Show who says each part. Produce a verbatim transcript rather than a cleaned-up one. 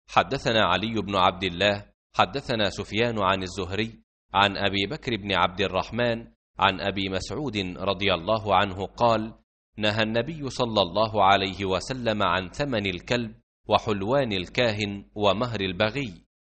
Speaker 1: حدثنا علي بن عبد الله حدثنا سفيان عن الزهري عن أبي بكر بن عبد الرحمن عن أبي مسعود رضي الله عنه قال: نهى النبي صلى الله عليه وسلم عن ثمن الكلب وحلوان الكاهن ومهر البغي.